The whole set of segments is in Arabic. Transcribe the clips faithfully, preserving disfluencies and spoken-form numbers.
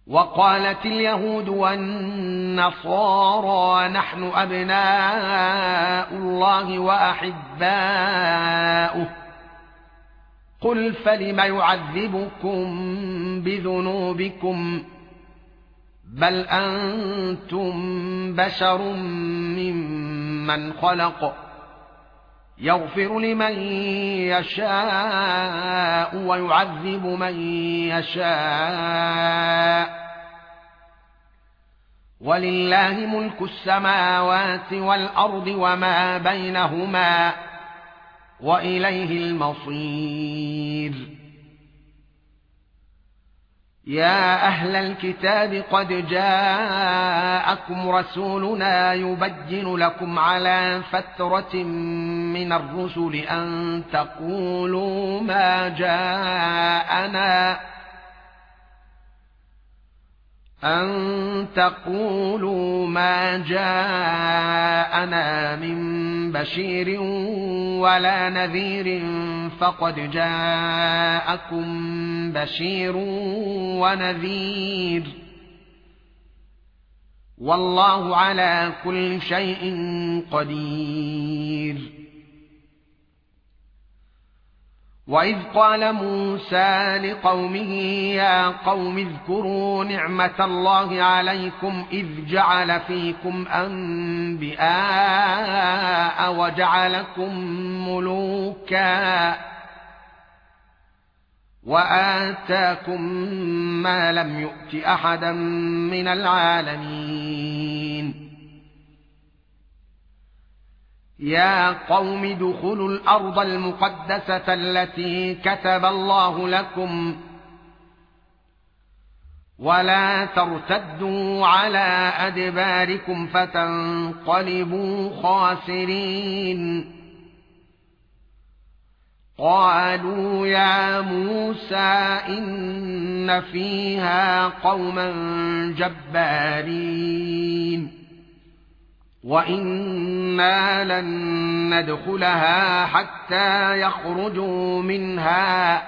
وقالت اليهود والنصارى نحن أبناء الله وأحباؤه قل فلم يعذبكم بذنوبكم بل أنتم بشر ممن خلق يغفر لمن يشاء ويعذب من يشاء ولله ملك السماوات والأرض وما بينهما وإليه المصير. يا أهل الكتاب قد جاءكم رسولنا يبين لكم على فترة من الرسل أن تقولوا ما جاءنا أن تقولوا ما جاءنا من بشير ولا نذير فقد جاءكم بشير ونذير والله على كل شيء قدير. وإذ قال موسى لقومه يا قوم اذكروا نعمة الله عليكم إذ جعل فيكم أنبياء وجعلكم ملوكا وآتاكم ما لم يؤت أحدا من العالمين. يا قوم ادخلوا الأرض المقدسة التي كتب الله لكم ولا ترتدوا على أدباركم فتنقلبوا خاسرين. قالوا يا موسى إن فيها قوما جبارين وإنا لن ندخلها حتى يخرجوا منها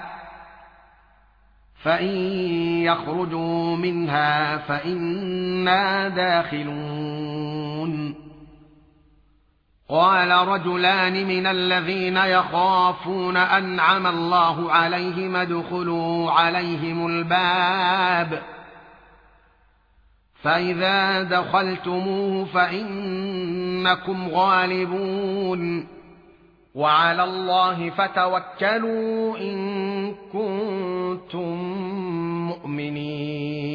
فإن يخرجوا منها فإنا داخلون. قال رجلان من الذين يخافون أنعم الله عليهم ادخلوا عليهم الباب فإذا دخلتموه فإنكم غالبون وعلى الله فتوكلوا إن كنتم مؤمنين.